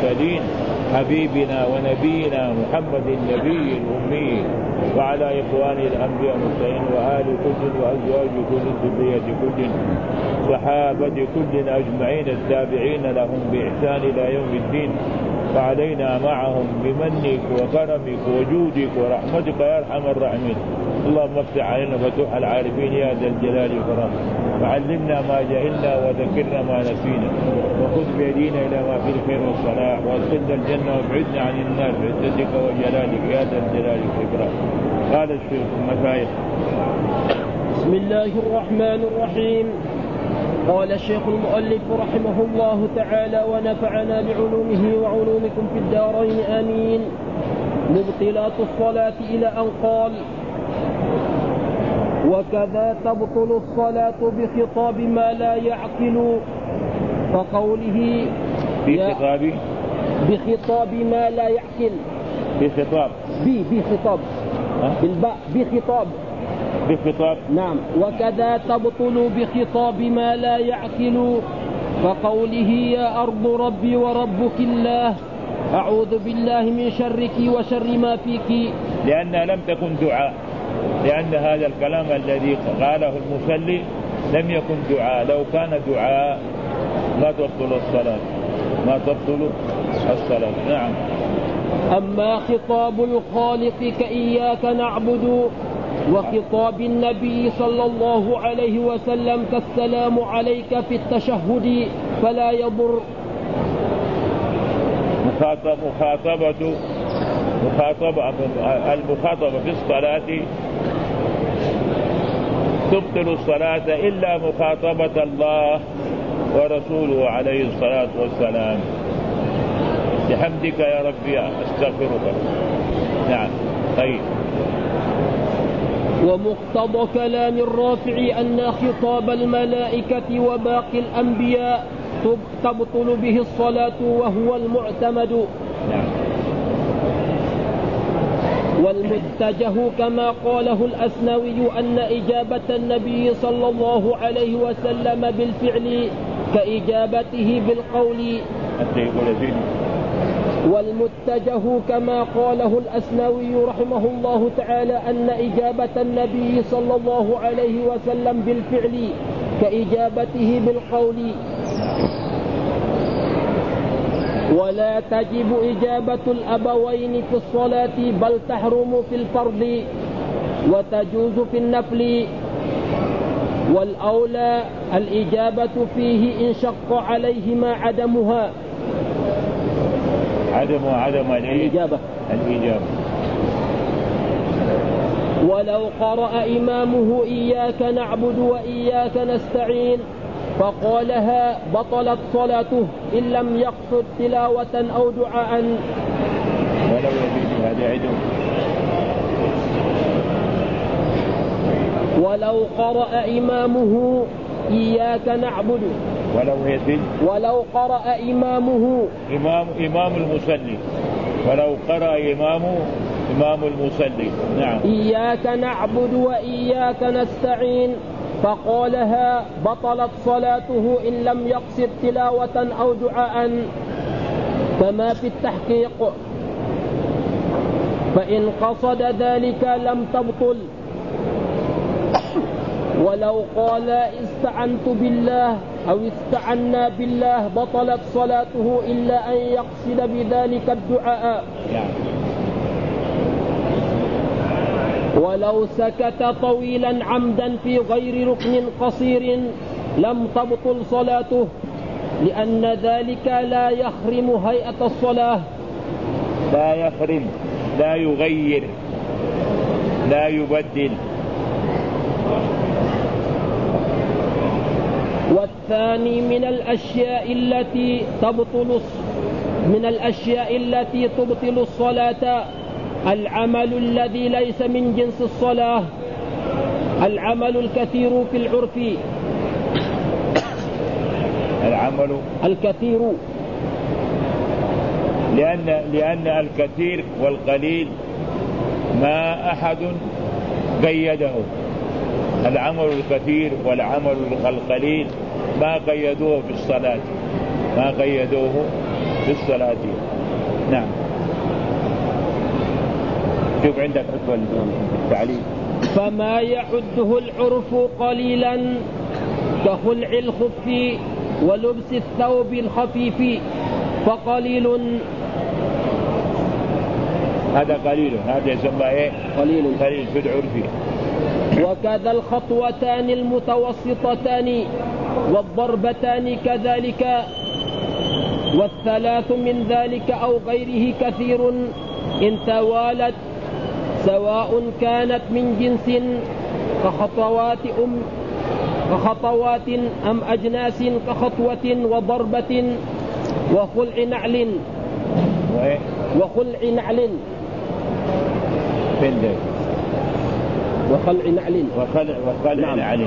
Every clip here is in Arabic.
المرسلين حبيبنا ونبينا محمد النبي الأمي وعلى إخوانه الأنبياء المرسلين وآل كل وأزواج كل ذرية كل صحابة كل أجمعين التابعين لهم بإحسان إلى يوم الدين فعلينا معهم بمنك وكرمك وجودك ورحمتك يا أرحم الراحمين. اللهم افتح علينا فتوح العارفين يا ذا الجلال والإكرام وعلمنا ما جهلنا وذكرنا ما نسينا وخذ بيدينا إلى ما فيه الخير والصلاح وادخلنا الجنة وابعدنا عن النار بعزتك وجلالك يا ذا الجلال والإكرام. قال الشيخ المشايخ. بسم الله الرحمن الرحيم. قال الشيخ المؤلف رحمه الله تعالى ونفعنا بعلومه وعلومكم في الدارين آمين. مبطلات الصلاة إلى أن قال وكذا تبطل الصلاة بخطاب ما لا يعقل فقوله بخطاب ما لا يعقل بخطاب بالباء بخطاب نعم. وكذا تبطل بخطاب ما لا يعقل فقوله يا أرض ربي وربك الله أعوذ بالله من شرك وشر ما فيك لأنها لم تكن دعاء لأن هذا الكلام الذي قاله المصلي لم يكن دعاء. لو كان دعاء ما تبطل الصلاة نعم. أما خطاب الخالق كإياك نعبد وخطاب النبي صلى الله عليه وسلم كالسلام عليك في التشهد فلا يضر. المخاطبة في الصلاة تبطل الصلاة إلا مخاطبة الله ورسوله عليه الصلاة والسلام. بحمدك يا ربي أستغفرك. نعم. طيب. ومقتضى كلام الرافع أن خطاب الملائكة وباقي الأنبياء تبطل به الصلاة وهو المعتمد. نعم. والمتجه كما قاله الأسنوي أن إجابة النبي صلى الله عليه وسلم بالفعل كإجابته بالقول. والمتجه كما قاله الأسنوي رحمه الله تعالى أن إجابة النبي صلى الله عليه وسلم بالفعل كإجابته بالقول. ولا تجب إجابة الأبوين في الصلاة بل تحرم في الفرض وتجوز في النفل. والأولى الإجابة فيه إن شق عليهما عدمها. عدم الإجابة. ولو قرأ إمامه إياك نعبد وإياك نستعين فقالها بطلت صلاته إن لم يقصد تلاوة أو دعاء. ولو يزيد هذا عدو. ولو قرأ إمامه إياك نعبد ولو قرأ إمامه إمام المصلي ولو قرأ إمام المصلي نعم إياك نعبد وإياك نستعين فقالها بطلت صلاته إن لم يقصد تلاوة أو دعاء كما في التحقيق. فإن قصد ذلك لم تبطل. ولو قال استعنت بالله أو استعنا بالله بطلت صلاته إلا أن يقصد بذلك الدعاء. ولو سكت طويلا عمدا في غير ركن قصير لم تبطل صلاته لأن ذلك لا يخرم هيئة الصلاة. لا يخرم، لا يغير، لا يبدل. والثاني من الأشياء التي تبطل الصلاة العمل الذي ليس من جنس الصلاة. العمل الكثير في العرف. العمل الكثير لأن الكثير والقليل ما أحد قيده. العمل الكثير والعمل القليل ما قيدوه في الصلاة، ما قيدوه في الصلاة. نعم. شوف عندك عقب التعليم. فما يعده العرف قليلا كخلع الخف ولبس الثوب الخفيف فقليل. هذا قليل، هذا يسمى ايه؟ قليل في العرف. وكذا الخطوتان المتوسطتان والضربتان كذلك، والثلاث من ذلك أو غيره كثير إن توالت، سواء كانت من جنس كخطوات أم أجناس كخطوة وضربة وخلع نعل وخلع نعل وخلع نعل.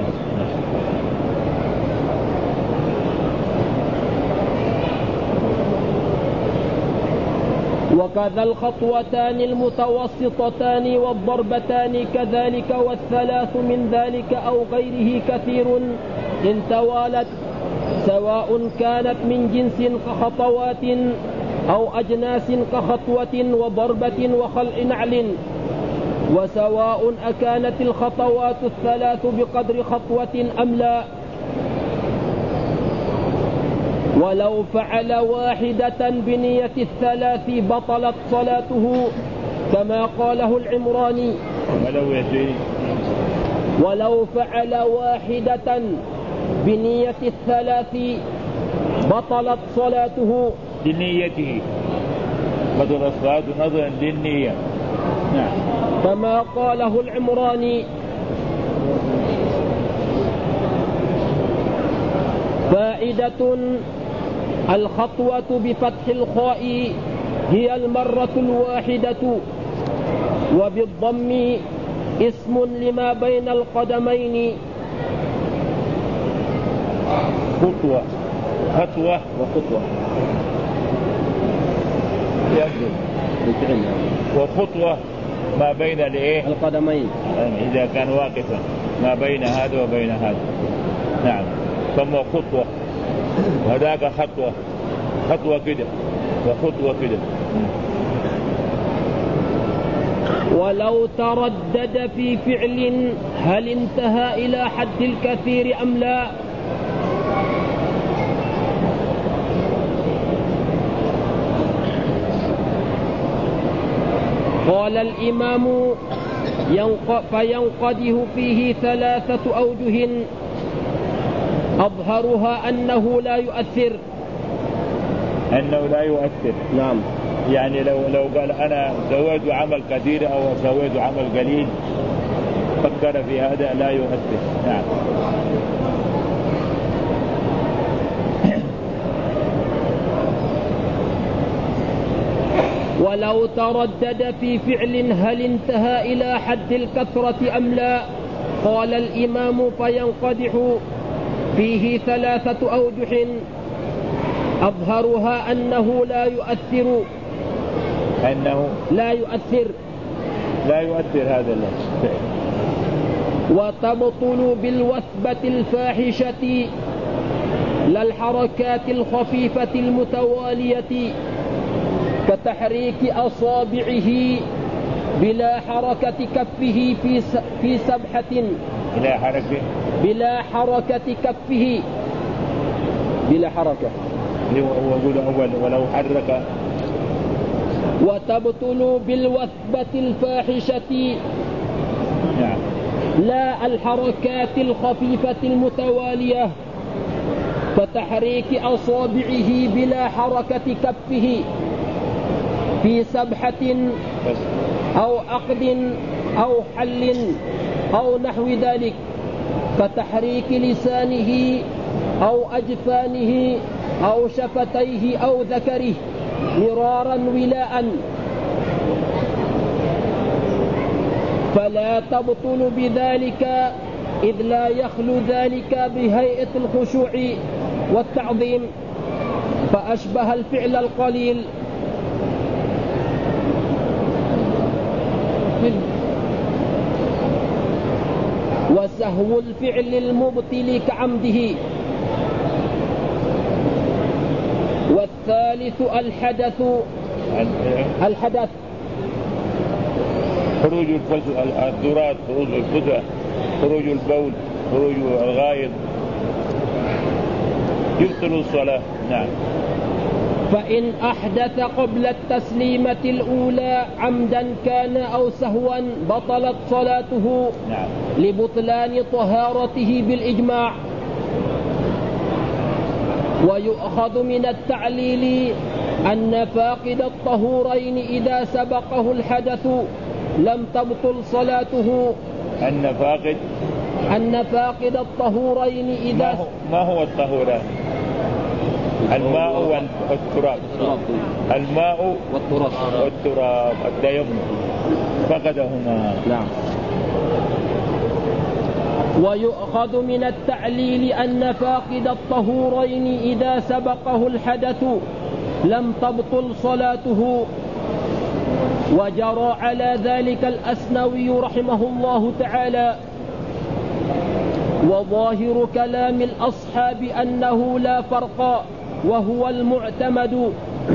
وكذا الخطوتان المتوسطتان والضربتان كذلك، والثلاث من ذلك أو غيره كثير إن توالت، سواء كانت من جنس كخطوات أو أجناس كخطوة وضربة وخلع نعل، وسواء أكانت الخطوات الثلاث بقدر خطوة أم لا. ولو فعل واحدة بنية الثلاث بطلت صلاته كما قاله العمراني. ولو فعل واحدة بنية الثلاث بطلت صلاته لنيته، بطل الصلاة نظرا للنية. نعم. كما قاله العمراني. فائدة: الخطوة بفتح الخاء هي المرة الواحدة، وبالضم اسم لما بين القدمين. خطوة وخطوة وخطوة ما بين القدمين، إذا كان واقفا ما بين هذا وبين هذا. نعم. ثم خطوة، وهذاك خطوة كده وخطوة كده. ولو تردد في فعل هل انتهى إلى حد الكثير أم لا؟ قال الإمام: فينقده فيه 3 أوجه، أظهرها أنه لا يؤثر. نعم. يعني لو قال أنا سويت عمل كثير أو سويت عمل قليل فكر في هذا لا يؤثر. نعم. ولو تردد في فعل هل انتهى إلى حد الكثرة أم لا؟ قال الإمام: فينقدح فيه 3 أوجه، أظهرها أنه لا يؤثر. لا يؤثر هذا الفعل. وتبطل بالوثبة الفاحشة لا الحركات الخفيفة المتوالية كتحريك أصابعه بلا حركة كفه في سبحة. بلا حركة كفه. ولو حرك. وتبطل بالوثبة الفاحشة لا الحركات الخفيفة المتوالية كتحريك أصابعه بلا حركة كفه في سبحة أو عقد أو حل أو نحو ذلك، كتحريك لسانه أو أجفانه أو شفتيه أو ذكره مرارا ولاء، فلا تبطل بذلك إذ لا يخلو ذلك بهيئة الخشوع والتعظيم، فأشبه الفعل القليل. وسهو الفعل المبطل كعمده. والثالث الحدث خروج الذرات، خروج الفزع، خروج البول، خروج الغائط يبطل الصلاة. نعم. فإن أحدث قبل التسليمة الأولى عمدا كان أو سهوا بطلت صلاته. نعم. لبطلان طهارته بالإجماع. ويؤخذ من التعليل أن فاقد الطهورين إذا سبقه الحدث لم تبطل صلاته. أن فاقد الطهورين إذا ما هو الطهوران؟ الماء والتراب. الماء والتراب التيمم فقدهما. نعم. ويؤخذ من التعليل أن فاقد الطهورين إذا سبقه الحدث لم تبطل صلاته. وجرى على ذلك الأسنوي رحمه الله تعالى. وظاهر كلام الأصحاب أنه لا فرق وهو المعتمد.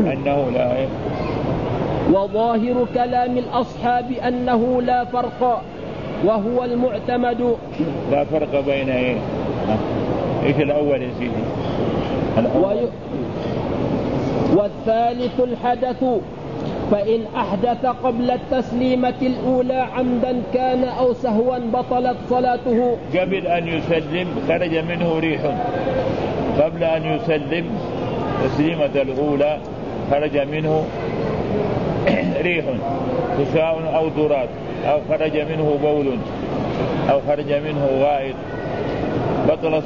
وظاهر كلام الأصحاب أنه لا فرق وهو المعتمد. لا فرق بين إيش الأول يا سيدي؟ والثالث الحدث. فإن أحدث قبل التسليمة الأولى عمدا كان أو سهوا بطلت صلاته. قبل أن يسلم خرج منه ريح، قبل أن يسلم تسليمة الأولى خرج منه ريح خشاء أو ذرات أو خرج منه بول أو خرج منه غائط بطلت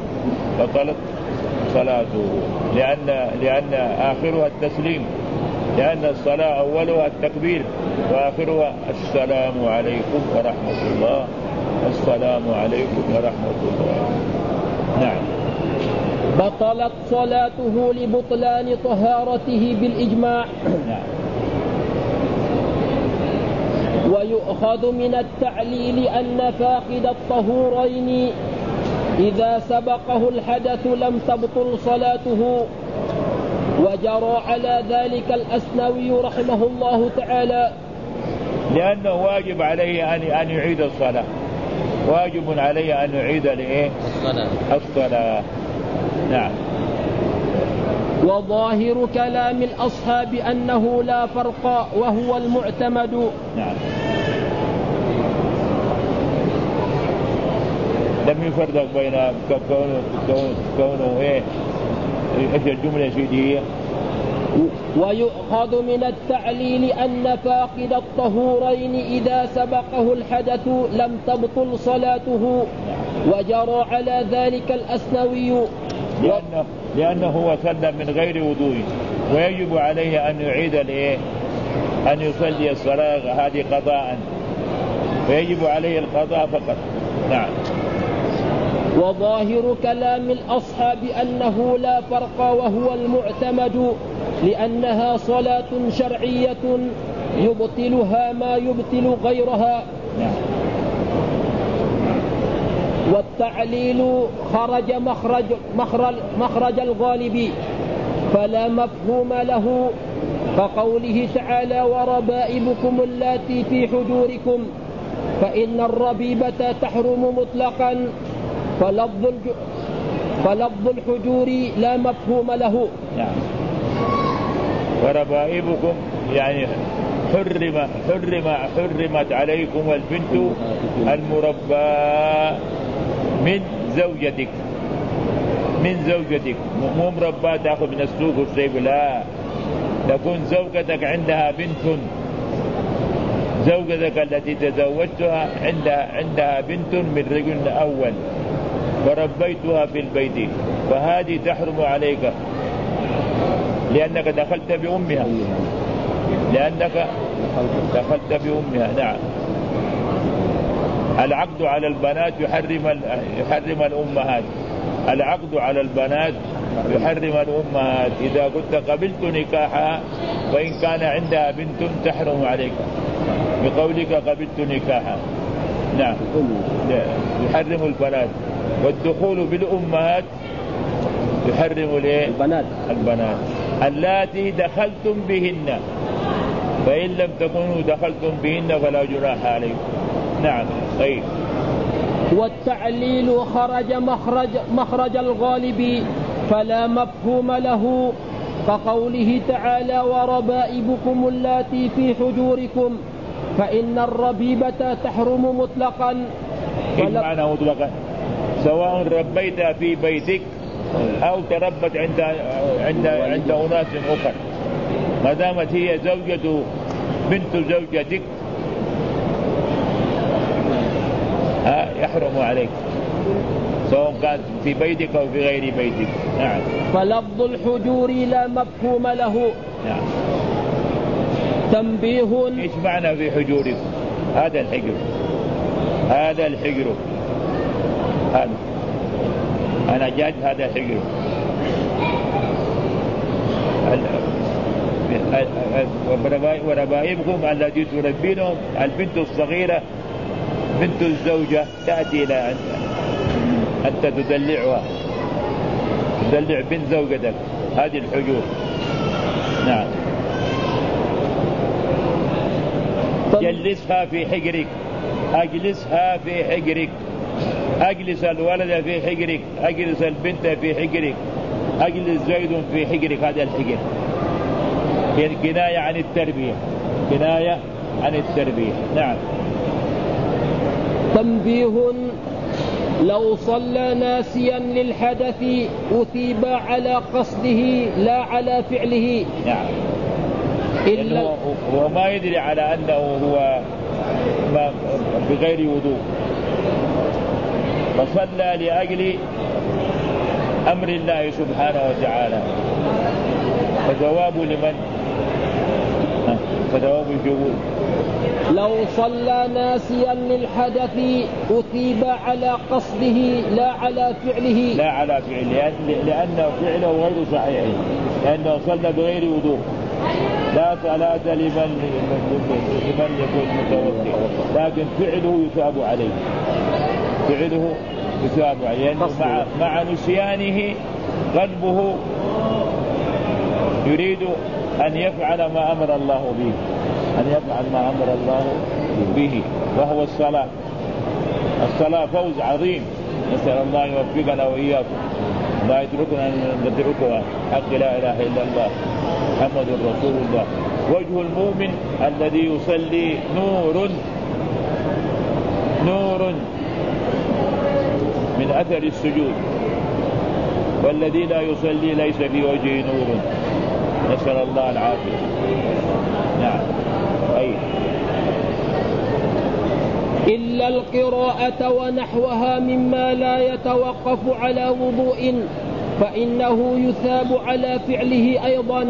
صلاته لأن آخرها التسليم، لأن الصلاة أولها التكبير وآخرها السلام عليكم ورحمة الله. السلام عليكم ورحمة الله. نعم. بطلت صلاته لبطلان طهارته بالإجماع. نعم. ويؤخذ من التعليل أن فاقد الطهورين إذا سبقه الحدث لم تبطل صلاته. وجرى على ذلك الأسنوي رحمه الله تعالى. لأنه واجب عليه أن يعيد الصلاة، واجب عليه أن يعيد الصلاة. نعم. وظاهر كلام الأصحاب أنه لا فرق وهو المعتمد. نعم. لم يفرق بين كونه ايش الجملة سيدية. ويؤخذ من التعليل أن فاقد الطهورين إذا سبقه الحدث لم تبطل صلاته. وجرى على ذلك الأسنوي لأنه وصل من غير وضوء ويجب عليه أن يعيد أن يصلي الصلاة هذه قضاء، ويجب عليه القضاء فقط. نعم. وظاهر كلام الأصحاب أنه لا فرق وهو المعتمد لأنها صلاة شرعية يبطلها ما يبطل غيرها. نعم. والتعليل خرج مخرج الغالب فلا مفهوم له، كقوله تعالى وربائبكم اللاتي في حجوركم، فإن الربيبة تحرم مطلقا فلفظ الحجور لا مفهوم له. نعم. وربائبكم يعني حرمت عليكم البنت المربى من زوجتك، مو مربى تأخذ من السوق والسيب، لا، تكون زوجتك عندها بنت، زوجتك التي تزوجتها عندها بنت من رجل أول وربيتها في البيت، فهذه تحرم عليك لأنك دخلت بأمها، نعم. العقد على البنات يحرم الأمهات، العقد على البنات يحرم الأمهات. إذا قلت قبلت نكاحها وإن كان عندها بنت تحرم عليك بقولك قبلت نكاحها. نعم. يحرم البنات. والدخول بالأمهات يحرم البنات. اللاتي دخلتم بهن، فإن لم تكونوا دخلتم بهن فلا جناح عليكم. نعم. طيب. والتعليل خرج مخرج الغالب فلا مفهوم له، كقوله تعالى وربائبكم اللاتي في حجوركم، فإن الربيبة تحرم مطلقا. إيش معنى مطلقا؟ سواء ربيتها في بيتك أو تربت عند أناس أخر، ما دامت هي بنت زوجتك يحرم عليك، سواء كانت في بيتك أو في غير بيتك. نعم. فلفظ الحجور لا مفهوم له. نعم. تنبيه. إيش معنى في حجوركم؟ هذا الحجر، هذا الحجر، هذا أنا جاد، هذا الحجر. وربائبكم التي تربينهم، البنت الصغيرة بنت الزوجة تأتي إلى أنت تدلعها، تدلع بنت زوجتك، هذه الحجور. نعم. جلسها في حجرك، أجلسها في حجرك، أجلس الولد في حجرك، أجلس البنت في حجرك، أجلس زيد في حجرك، هذا الحجر كناية عن التربية، كناية عن التربية. نعم. تنبيه. لو صلى ناسيا للحدث أثيب على قصده لا على فعله. نعم. إلا هو ما يدري على أنه هو بغير وضوء، فصلى لأجل أمر الله سبحانه وتعالى، فثواب لمن؟ فثواب الجهود. لو صلى ناسيا للحدث أثيب على قصده لا على فعله. لا على فعله، لأنه فعله غير صحيح، لأنه صلى بغير وضوء. لا صلاة لمن يكون متوضئ، لكن فعله يثاب عليه، فعله يثاب عليه، لأنه مع نسيانه قلبه يريد أن يفعل ما أمر الله به، أن يفعل ما أمر الله به، وهو الصلاة. الصلاة فوز عظيم، نسأل الله يوفقنا وإياكم، لا يتركنا أن ندركها، حق لا إله إلا الله محمد رسول الله. وجه المؤمن الذي يصلي نور من أثر السجود، والذي لا يصلي ليس في وجهه نور، نسأل الله العافية. نعم. أي. إلا القراءة ونحوها مما لا يتوقف على وضوء فإنه يثاب على فعله أيضا.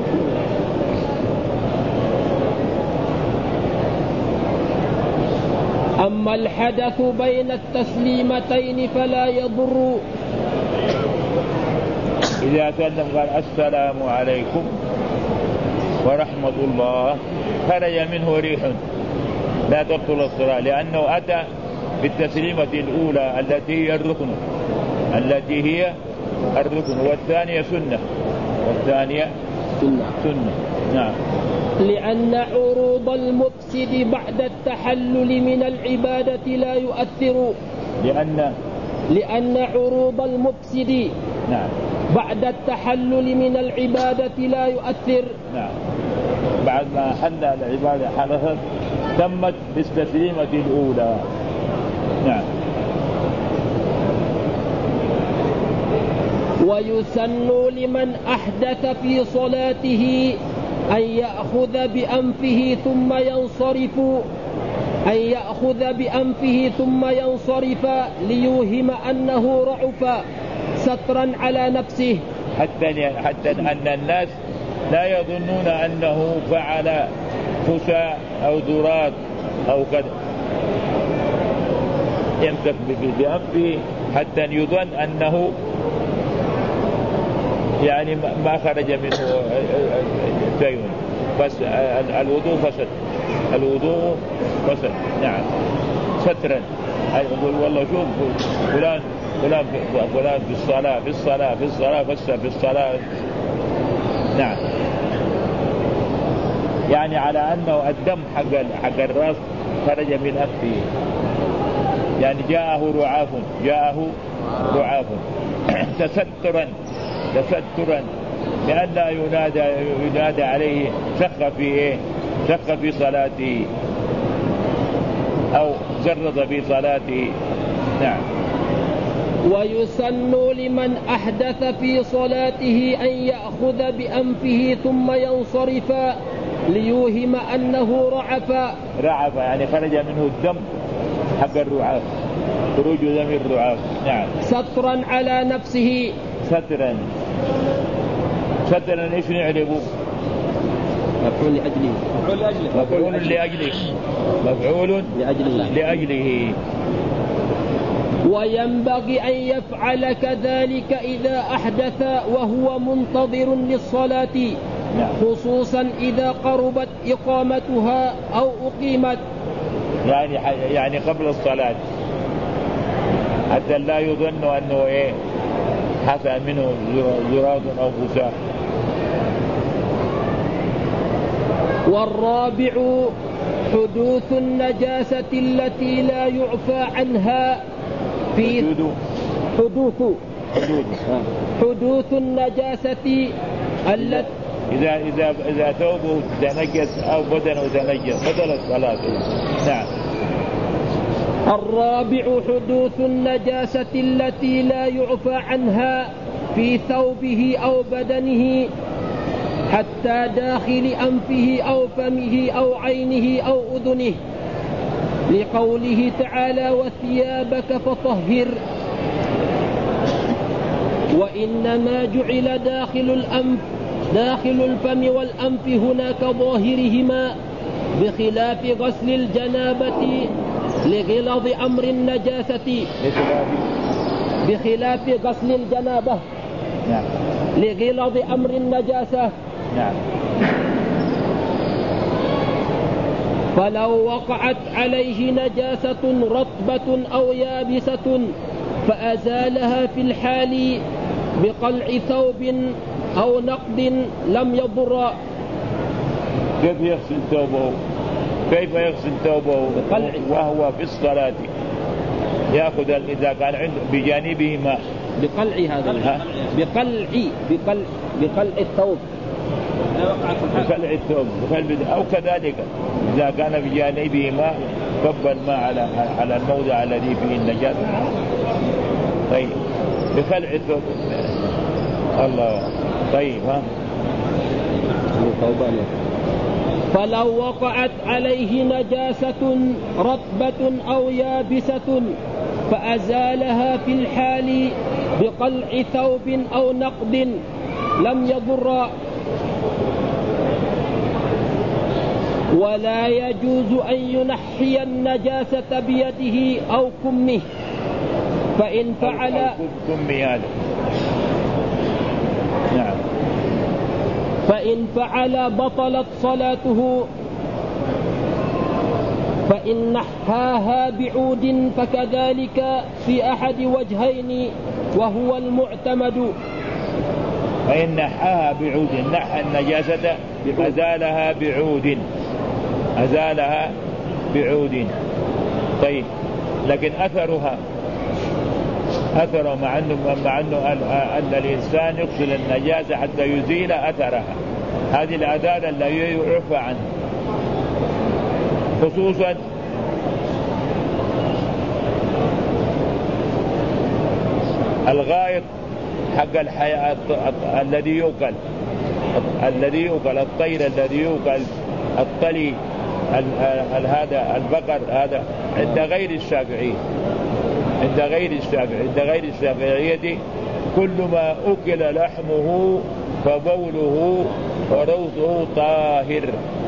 أما الحدث بين التسليمتين فلا يضر. إذا سلم قال السلام عليكم ورحمة الله، خرج منه ريح لا تبطل الصلاة، لأنه أتى بالتسليمة الأولى التي هي الركن، والثانية سنة، سنة. نعم. لأن عروض المفسد بعد التحلل من العبادة لا يؤثر. لأن عروض المفسد نعم بعد التحلل من العبادة لا يؤثر. نعم. بعد ما حل العبادة حدثت تمت بالتسليمة الأولى. نعم. ويسن لمن أحدث في صلاته أن يأخذ بأنفه ثم ينصرف ليوهم أنه رعف سترا على نفسه، حتى أن الناس لا يظنون أنه فعل فسى أو ذرات أو كذا، يمسك بأنفه حتى يظن أنه يعني ما خرج منه شيء، بس الوضوء فسد. نعم. سترا، يقول والله شوف فلان في الصلاة نعم. يعني على أنه الدم حق الرأس خرج من أنفه، يعني جاءه رعاف تسترا لأن لا ينادى عليه شخ في صلاته أو زرد في صلاته. نعم. ويسن لمن أحدث في صلاته أن يأخذ بأنفه ثم ينصرف ليوهم أنه رعف، يعني خرج منه الدم حق الرعاف، خروج دم الرعاف. نعم. سترا على نفسه. سترا ايش نعرفه؟ مفعول لأجله. وينبغي أن يفعل كذلك إذا أحدث وهو منتظر للصلاة. نعم. خصوصا إذا قربت إقامتها أو أقيمت، يعني قبل الصلاة، حتى لا يظن أنه حصل منه زراد أو فساء. والرابع حدوث النجاسة التي لا يعفى عنها في حدوث النجاسة التي إذا ثوبه تنجس أو بدنه تنجس بدل الصلاة. نعم. الرابع حدوث النجاسة التي لا يعفى عنها في ثوبه أو بدنه حتى داخل أنفه أو فمه أو عينه أو أذنه، لقوله تعالى وثيابك فطهر. وإنما جعل داخل الفم والأنف هناك ظاهرهما، بخلاف غسل الجنابة لغلظ أمر النجاسة. بخلاف غسل الجنابة لغلظ أمر النجاسة. نعم. فلو وقعت عليه نجاسة رطبة أو يابسة فأزالها في الحال بقلع ثوب أو نقد لم يضر. كيف يغسل ثوبه وهو في الصلاة؟ يأخذ إذا كان عنده بجانبه ماء بقلع هذا بقلع الثوب أو كذلك إذا كان بجانبه ماء كب الماء على الموضع الذي فيه النجاسة. طيب بخلع الثوب. الله. طيب فلو وقعت عليه نجاسة رطبة أو يابسة فأزالها في الحال بقلع ثوب أو نقد لم يضر. ولا يجوز أن ينحي النجاسة بيده أو كمه، فإن فعل نعم. فإن فعل بطلت صلاته. فإن نحاها بعود فكذلك في أحد وجهين وهو المعتمد. فإن نحاها بعود، نحى النجاسة أزالها بعود. طيب لكن أثر مع أنه أن الإنسان يغسل النجاسة حتى يزيل أثرها، هذه الآثار التي يعفى عنها، خصوصا الغائط حق الحياة الذي يؤكل الطير الذي يؤكل، الطلي هذا البقر هذا عند غير الشافعية كل ما أكل لحمه فبوله وروثه طاهر،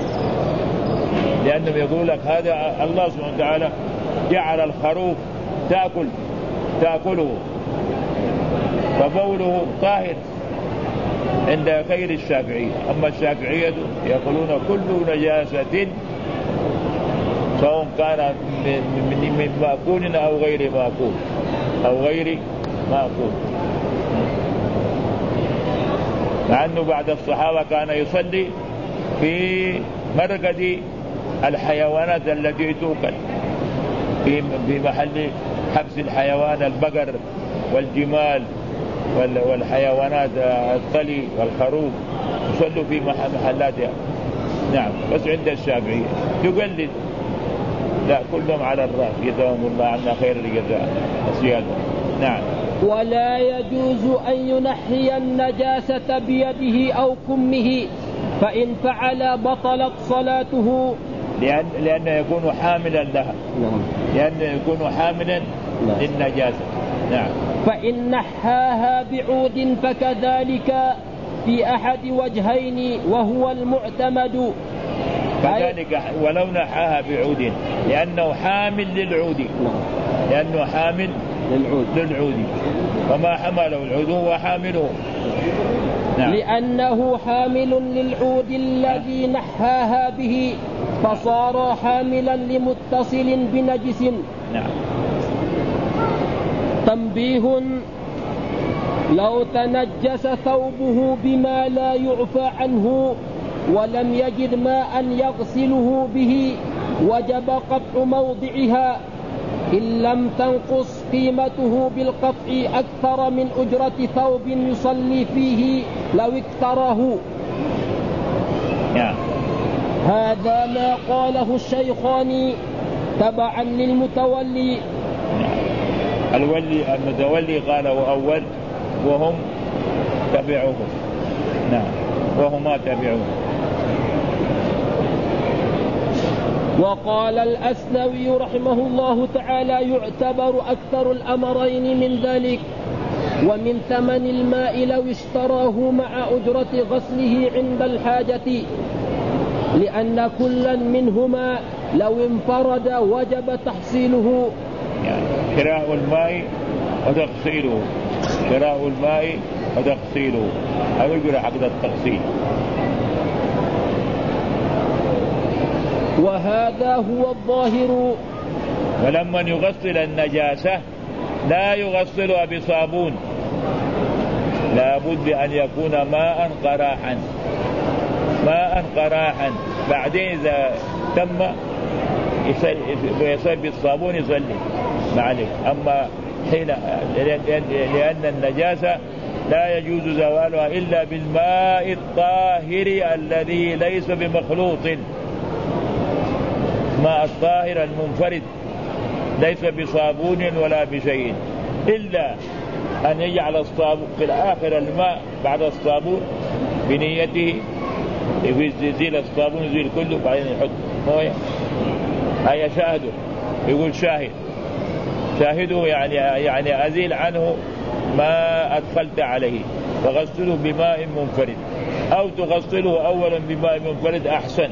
لأنهم يقول لك هذا الله سبحانه وتعالى جعل الخروف تأكله فبوله طاهر عند غير الشافعية. أما الشافعية يقولون كل نجاسة سواء كان من مأكول أو غير مأكول. مع أنه بعد الصحابة كان يصلي في مرقد الحيوانات التي تؤكل، في محل حبس الحيوان، البقر والجمال والحيوانات الطلي والخروف، يصلوا في محلاتها. نعم. بس عند الشافعية يقلد، لا كلهم على الرأس، جزاهم الله عنا خير الجزاء والسيادة. نعم. ولا يجوز أن ينحي النجاسة بيده أو كمه، فإن فعل بطلت صلاته، لأنه يكون حاملا لها. نعم. لأنه يكون حاملا للنجاسة. نعم. فإن نحاها بعود فكذلك في أحد وجهين وهو المعتمد. كذلك ولو نحاها بعود لأنه حامل للعود. لأنه حامل للعود وما حمله العود هو حامله. نعم. لأنه حامل للعود الذي نحاها به فصار حاملا لمتصل بنجس. نعم. تنبيه: لو تنجس ثوبه بما لا يعفى عنه ولم يجد ماء يغسله به وجب قطع موضعها إن لم تنقص قيمته بالقطع أكثر من أجرة ثوب يصلي فيه لو اكتره. هذا ما قاله الشيخان تبعا للمتولي. المتولي قاله أول وهم تبعوه. نعم. وهما تبعوه. وقال الأسنوي رحمه الله تعالى: يعتبر أكثر الأمرين من ذلك، ومن ثمن الماء لو اشتراه مع أجرة غسله عند الحاجة، لأن كلا منهما لو انفرد وجب تحصيله. يعني شراء الماء وتغسيله، شراء الماء وتغسيله أو يجرى حق التغسيل. وهذا هو الظاهر. ولما يغسل النجاسة لا يغسلها بصابون، لا بد أن يكون ماء قراحا، ماء قراحا. بعدين إذا تم يصلي بالصابون يصلي معلش. أما حين لأن النجاسة لا يجوز زوالها إلا بالماء الطاهر الذي ليس بمخلوط، ماء الطاهر المنفرد ليس بصابون ولا بشيء، إلا أن يجعل الصابون في الآخر الماء بعد الصابون بنيته، يزيل الصابون يزيل كله بعدين يحط مويه. هيا شاهده، يقول شاهده يعني أزيل عنه ما أدخلت عليه، فغسله بماء منفرد، أو تغسله أولا بماء منفرد أحسن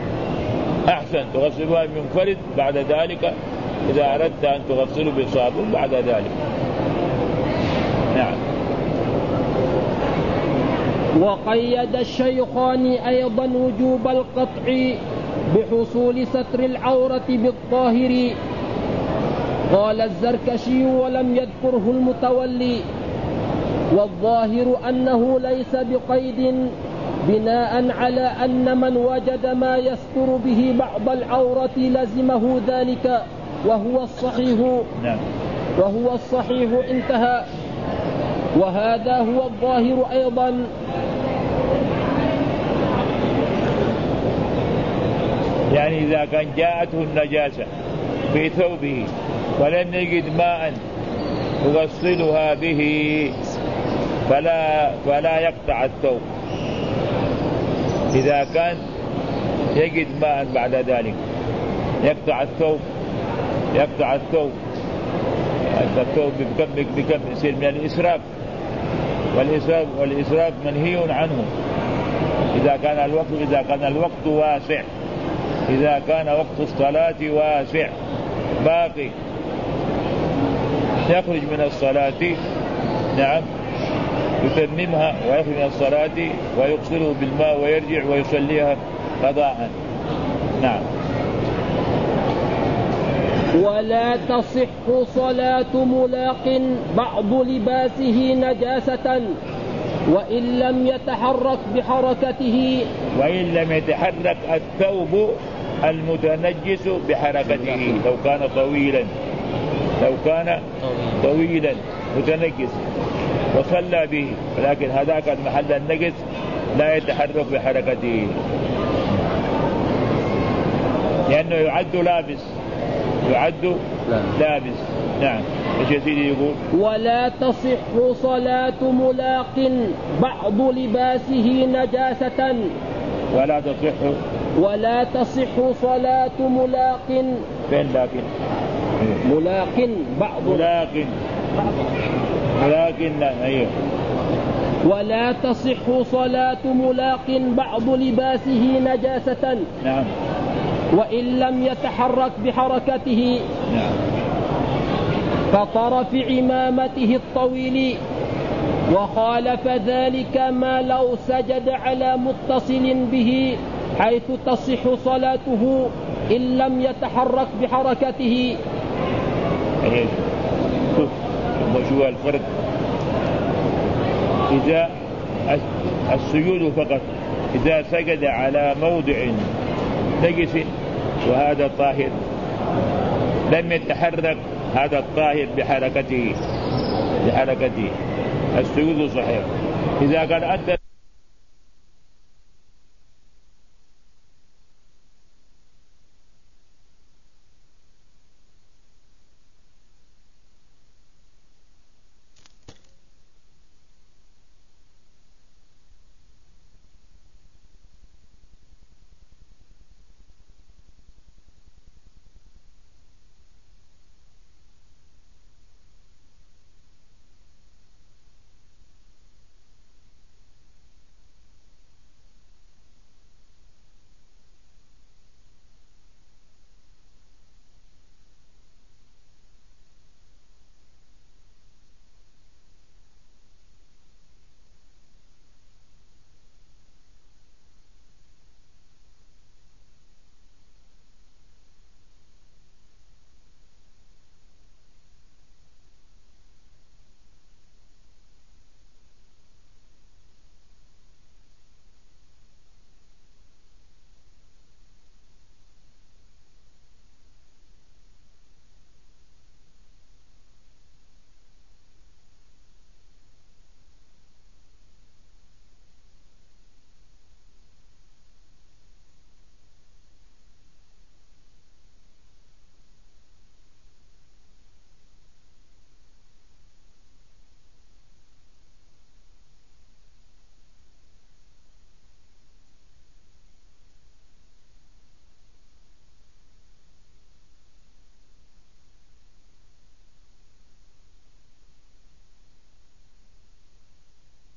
تغسله بماء منفرد، بعد ذلك إذا أردت أن تغسله بصابون بعد ذلك. نعم. وقيد الشيخان أيضا وجوب القطع بحصول ستر العورة بالطاهر. قال الزركشي ولم يذكره المتولي، والظاهر أنه ليس بقيد بناء على أن من وجد ما يستر به بعض العورة لزمه ذلك، وهو الصحيح. انتهى. وهذا هو الظاهر أيضا. يعني إذا كان جاءته النجاسة في ثوبه ولم يجد ماء يغسلها به فلا يقطع الثوب. إذا كان يجد ماء بعد ذلك يقطع الثوب بكم يصير من الإسراف، والإسراف منهي عنه إذا كان الوقت واسع، إذا كان وقت الصلاة واسع باقي، يخرج من الصلاة نعم يتممها ويخرج من الصلاة ويغسله بالماء ويرجع ويصليها قضاء. نعم. ولا تصح صلاة ملاق بعض لباسه نجاسة وإن لم يتحرك بحركته وإن لم يتحرك الثوب المتنجس بحركته، لو كان طويلا متنجس وصلى به، ولكن هذاك المحل النجس لا يتحرك بحركته لأنه يعد لابس. نعم. ايش يا سيدي يقول؟ ولا تصح صلاة ملاق بعض لباسه نجاسة. ولا تصح صلاة ملاق. فين لكن؟ ملاق بعض. لا. أيوه. ولا تصح صلاة ملاق بعض لباسه نجاسة. نعم. وإن لم يتحرك بحركته. نعم. كطرف عمامته الطويل. وخالف ذلك ما لو سجد على متصل به حيث تصح صلاته إن لم يتحرك بحركته. شو الفرق؟ إذا السجود فقط إذا سجد على موضع نجس وهذا طاهر لم يتحرك هذا الطاهر بحركته السجود صحيح. إذا كان أدى